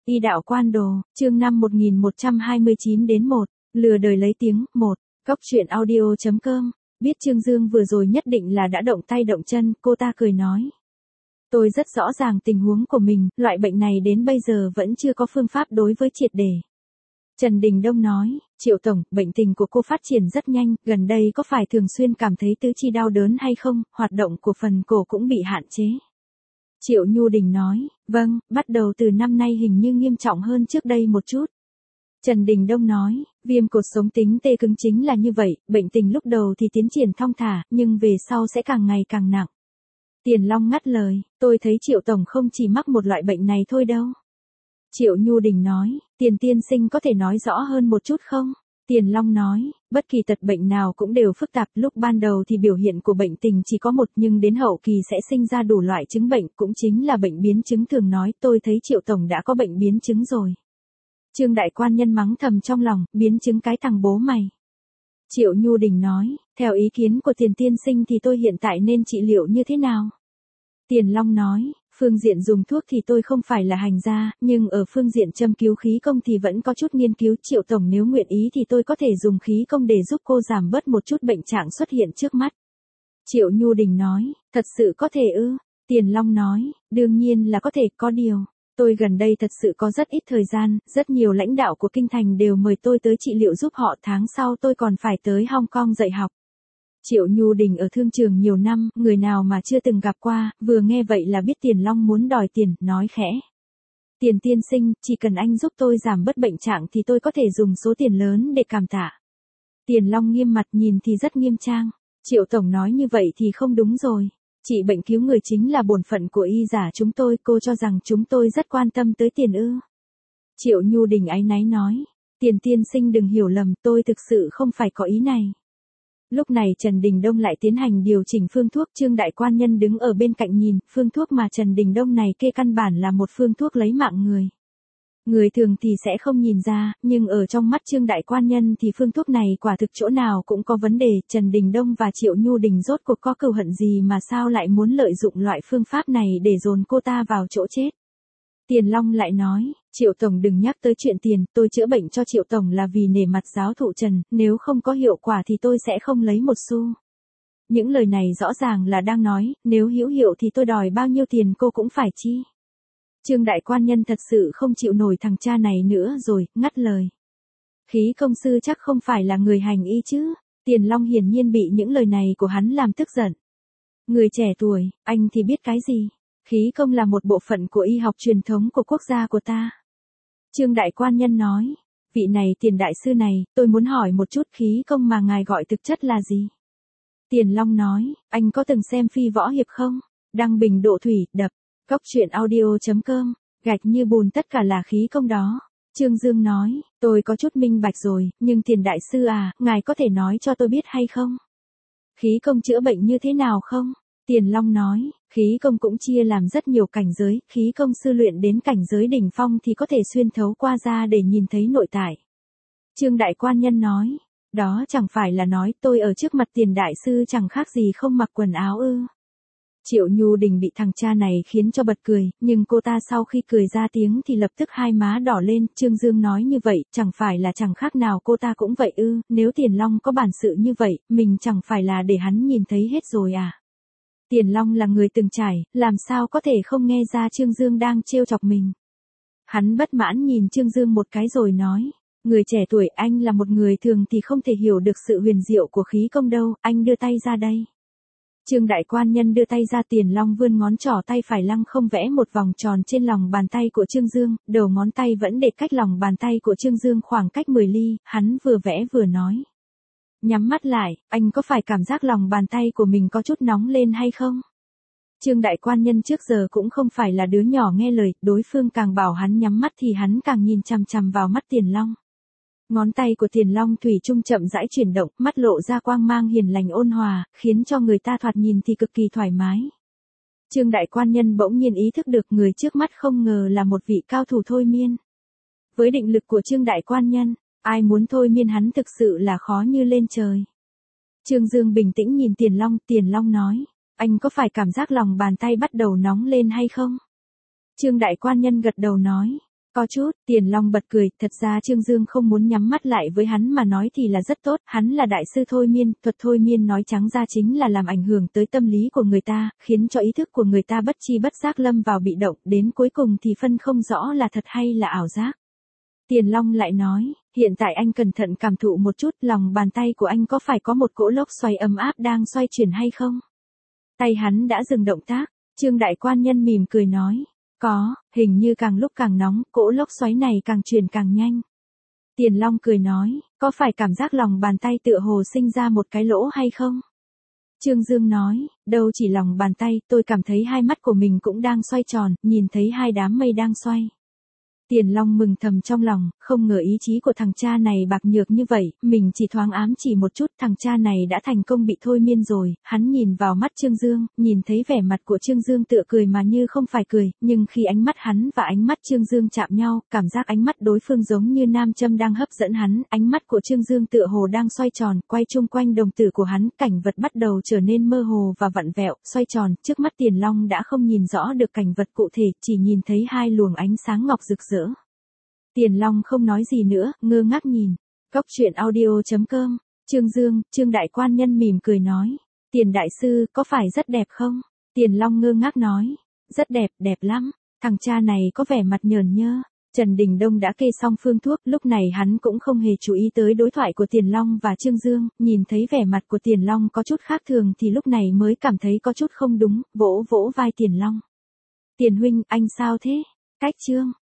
Y đạo quan đồ, chương 5 1129 đến 1, lừa đời lấy tiếng, 1, Cóc truyện audio.com, biết Trương Dương vừa rồi nhất định là đã động tay động chân, cô ta cười nói. Tôi rất rõ ràng tình huống của mình, loại bệnh này đến bây giờ vẫn chưa có phương pháp đối với triệt để. Trần Đình Đông nói, Triệu Tổng, bệnh tình của cô phát triển rất nhanh, gần đây có phải thường xuyên cảm thấy tứ chi đau đớn hay không, hoạt động của phần cổ cũng bị hạn chế. Triệu Nhu Đình nói, vâng, bắt đầu từ năm nay hình như nghiêm trọng hơn trước đây một chút. Trần Đình Đông nói, viêm cột sống tính tê cứng chính là như vậy, bệnh tình lúc đầu thì tiến triển thong thả, nhưng về sau sẽ càng ngày càng nặng. Tiền Long ngắt lời, tôi thấy Triệu Tổng không chỉ mắc một loại bệnh này thôi đâu. Triệu Nhu Đình nói, Tiền tiên sinh có thể nói rõ hơn một chút không? Tiền Long nói, bất kỳ tật bệnh nào cũng đều phức tạp, lúc ban đầu thì biểu hiện của bệnh tình chỉ có một nhưng đến hậu kỳ sẽ sinh ra đủ loại chứng bệnh, cũng chính là bệnh biến chứng thường nói, tôi thấy Triệu Tổng đã có bệnh biến chứng rồi. Trương Đại Quan Nhân mắng thầm trong lòng, biến chứng cái thằng bố mày. Triệu Nhu Đình nói, theo ý kiến của Tiền tiên sinh thì tôi hiện tại nên trị liệu như thế nào? Tiền Long nói, phương diện dùng thuốc thì tôi không phải là hành gia, nhưng ở phương diện châm cứu khí công thì vẫn có chút nghiên cứu. Triệu Tổng nếu nguyện ý thì tôi có thể dùng khí công để giúp cô giảm bớt một chút bệnh trạng xuất hiện trước mắt. Triệu Nhu Đình nói, thật sự có thể ư? Tiền Long nói, đương nhiên là có thể, có điều. Tôi gần đây thật sự có rất ít thời gian, rất nhiều lãnh đạo của Kinh Thành đều mời tôi tới trị liệu giúp họ, tháng sau tôi còn phải tới Hong Kong dạy học. Triệu Nhu Đình ở thương trường nhiều năm, người nào mà chưa từng gặp qua, vừa nghe vậy là biết Tiền Long muốn đòi tiền, nói khẽ. Tiền tiên sinh, chỉ cần anh giúp tôi giảm bớt bệnh trạng thì tôi có thể dùng số tiền lớn để cảm tạ. Tiền Long nghiêm mặt nhìn thì rất nghiêm trang. Triệu Tổng nói như vậy thì không đúng rồi. Trị bệnh cứu người chính là bổn phận của y giả chúng tôi, cô cho rằng chúng tôi rất quan tâm tới tiền ư? Triệu Nhu Đình áy náy nói. Tiền tiên sinh đừng hiểu lầm, tôi thực sự không phải có ý này. Lúc này Trần Đình Đông lại tiến hành điều chỉnh phương thuốc, Trương Đại Quan Nhân đứng ở bên cạnh nhìn, phương thuốc mà Trần Đình Đông này kê căn bản là một phương thuốc lấy mạng người. Người thường thì sẽ không nhìn ra, nhưng ở trong mắt Trương Đại Quan Nhân thì phương thuốc này quả thực chỗ nào cũng có vấn đề. Trần Đình Đông và Triệu Nhu Đình rốt cuộc có cừu hận gì mà sao lại muốn lợi dụng loại phương pháp này để dồn cô ta vào chỗ chết. Tiền Long lại nói, Triệu Tổng đừng nhắc tới chuyện tiền, tôi chữa bệnh cho Triệu Tổng là vì nể mặt giáo thụ Trần, nếu không có hiệu quả thì tôi sẽ không lấy một xu. Những lời này rõ ràng là đang nói, nếu hữu hiệu thì tôi đòi bao nhiêu tiền cô cũng phải chi. Trương Đại Quan Nhân thật sự không chịu nổi thằng cha này nữa rồi, ngắt lời. Khí công sư chắc không phải là người hành y chứ? Tiền Long hiển nhiên bị những lời này của hắn làm tức giận. Người trẻ tuổi, anh thì biết cái gì? Khí công là một bộ phận của y học truyền thống của quốc gia của ta. Trương Đại Quan Nhân nói, vị này Tiền đại sư này, tôi muốn hỏi một chút khí công mà ngài gọi thực chất là gì? Tiền Long nói, anh có từng xem Phi Võ Hiệp không? Đăng bình độ thủy, đập, Cóc truyện audio.com, gạch như bùn tất cả là khí công đó. Trương Dương nói, tôi có chút minh bạch rồi, nhưng Tiền đại sư à, ngài có thể nói cho tôi biết hay không? Khí công chữa bệnh như thế nào không? Tiền Long nói, khí công cũng chia làm rất nhiều cảnh giới, khí công sư luyện đến cảnh giới đỉnh phong thì có thể xuyên thấu qua da để nhìn thấy nội tại. Trương Đại Quan Nhân nói, đó chẳng phải là nói tôi ở trước mặt Tiền đại sư chẳng khác gì không mặc quần áo ư? Triệu Nhu Đình bị thằng cha này khiến cho bật cười, nhưng cô ta sau khi cười ra tiếng thì lập tức hai má đỏ lên. Trương Dương nói như vậy, chẳng phải là chẳng khác nào cô ta cũng vậy ư? Nếu Tiền Long có bản sự như vậy, mình chẳng phải là để hắn nhìn thấy hết rồi à? Tiền Long là người từng trải, làm sao có thể không nghe ra Trương Dương đang trêu chọc mình. Hắn bất mãn nhìn Trương Dương một cái rồi nói, người trẻ tuổi, anh là một người thường thì không thể hiểu được sự huyền diệu của khí công đâu, anh đưa tay ra đây. Trương Đại Quan Nhân đưa tay ra, Tiền Long vươn ngón trỏ tay phải lăng không vẽ một vòng tròn trên lòng bàn tay của Trương Dương, đầu ngón tay vẫn để cách lòng bàn tay của Trương Dương khoảng cách 10 ly, hắn vừa vẽ vừa nói. Nhắm mắt lại, anh có phải cảm giác lòng bàn tay của mình có chút nóng lên hay không? Trương Đại Quan Nhân trước giờ cũng không phải là đứa nhỏ nghe lời, đối phương càng bảo hắn nhắm mắt thì hắn càng nhìn chằm chằm vào mắt Tiền Long. Ngón tay của Tiền Long thủy chung chậm rãi chuyển động, mắt lộ ra quang mang hiền lành ôn hòa, khiến cho người ta thoạt nhìn thì cực kỳ thoải mái. Trương Đại Quan Nhân bỗng nhiên ý thức được người trước mắt không ngờ là một vị cao thủ thôi miên. Với định lực của Trương Đại Quan Nhân, ai muốn thôi miên hắn thực sự là khó như lên trời. Trương Dương bình tĩnh nhìn Tiền Long nói, anh có phải cảm giác lòng bàn tay bắt đầu nóng lên hay không? Trương Đại Quan Nhân gật đầu nói, Có chút, Tiền Long bật cười, thật ra Trương Dương không muốn nhắm mắt lại với hắn mà nói thì là rất tốt, hắn là đại sư thôi miên, thuật thôi miên nói trắng ra chính là làm ảnh hưởng tới tâm lý của người ta, khiến cho ý thức của người ta bất chi bất giác lâm vào bị động, đến cuối cùng thì phân không rõ là thật hay là ảo giác. Tiền Long lại nói, hiện tại anh cẩn thận cảm thụ một chút, lòng bàn tay của anh có phải có một cỗ lốc xoáy ấm áp đang xoay chuyển hay không? Tay hắn đã dừng động tác, Trương Đại Quan Nhân mỉm cười nói, có, hình như càng lúc càng nóng, cỗ lốc xoáy này càng chuyển càng nhanh. Tiền Long cười nói, có phải cảm giác lòng bàn tay tựa hồ sinh ra một cái lỗ hay không? Trương Dương nói, đâu chỉ lòng bàn tay, tôi cảm thấy hai mắt của mình cũng đang xoay tròn, nhìn thấy hai đám mây đang xoay. Tiền Long mừng thầm trong lòng, không ngờ ý chí của thằng cha này bạc nhược như vậy, mình chỉ thoáng ám chỉ một chút, thằng cha này đã thành công bị thôi miên rồi, hắn nhìn vào mắt Trương Dương, nhìn thấy vẻ mặt của Trương Dương tựa cười mà như không phải cười, nhưng khi ánh mắt hắn và ánh mắt Trương Dương chạm nhau, cảm giác ánh mắt đối phương giống như nam châm đang hấp dẫn hắn, ánh mắt của Trương Dương tựa hồ đang xoay tròn, quay chung quanh đồng tử của hắn, cảnh vật bắt đầu trở nên mơ hồ và vặn vẹo, xoay tròn, trước mắt Tiền Long đã không nhìn rõ được cảnh vật cụ thể, chỉ nhìn thấy hai luồng ánh sáng ngọc rực rỡ. Tiền Long không nói gì nữa, ngơ ngác nhìn. Cốc truyện audio.com, Trương Đại Quan Nhân mỉm cười nói. Tiền Đại Sư, có phải rất đẹp không? Tiền Long ngơ ngác nói. Rất đẹp, đẹp lắm. Thằng cha này có vẻ mặt nhờn nhơ. Trần Đình Đông đã kê xong phương thuốc, lúc này hắn cũng không hề chú ý tới đối thoại của Tiền Long và Trương Dương, nhìn thấy vẻ mặt của Tiền Long có chút khác thường thì lúc này mới cảm thấy có chút không đúng, vỗ vỗ vai Tiền Long. Tiền huynh, anh sao thế? Cách Trương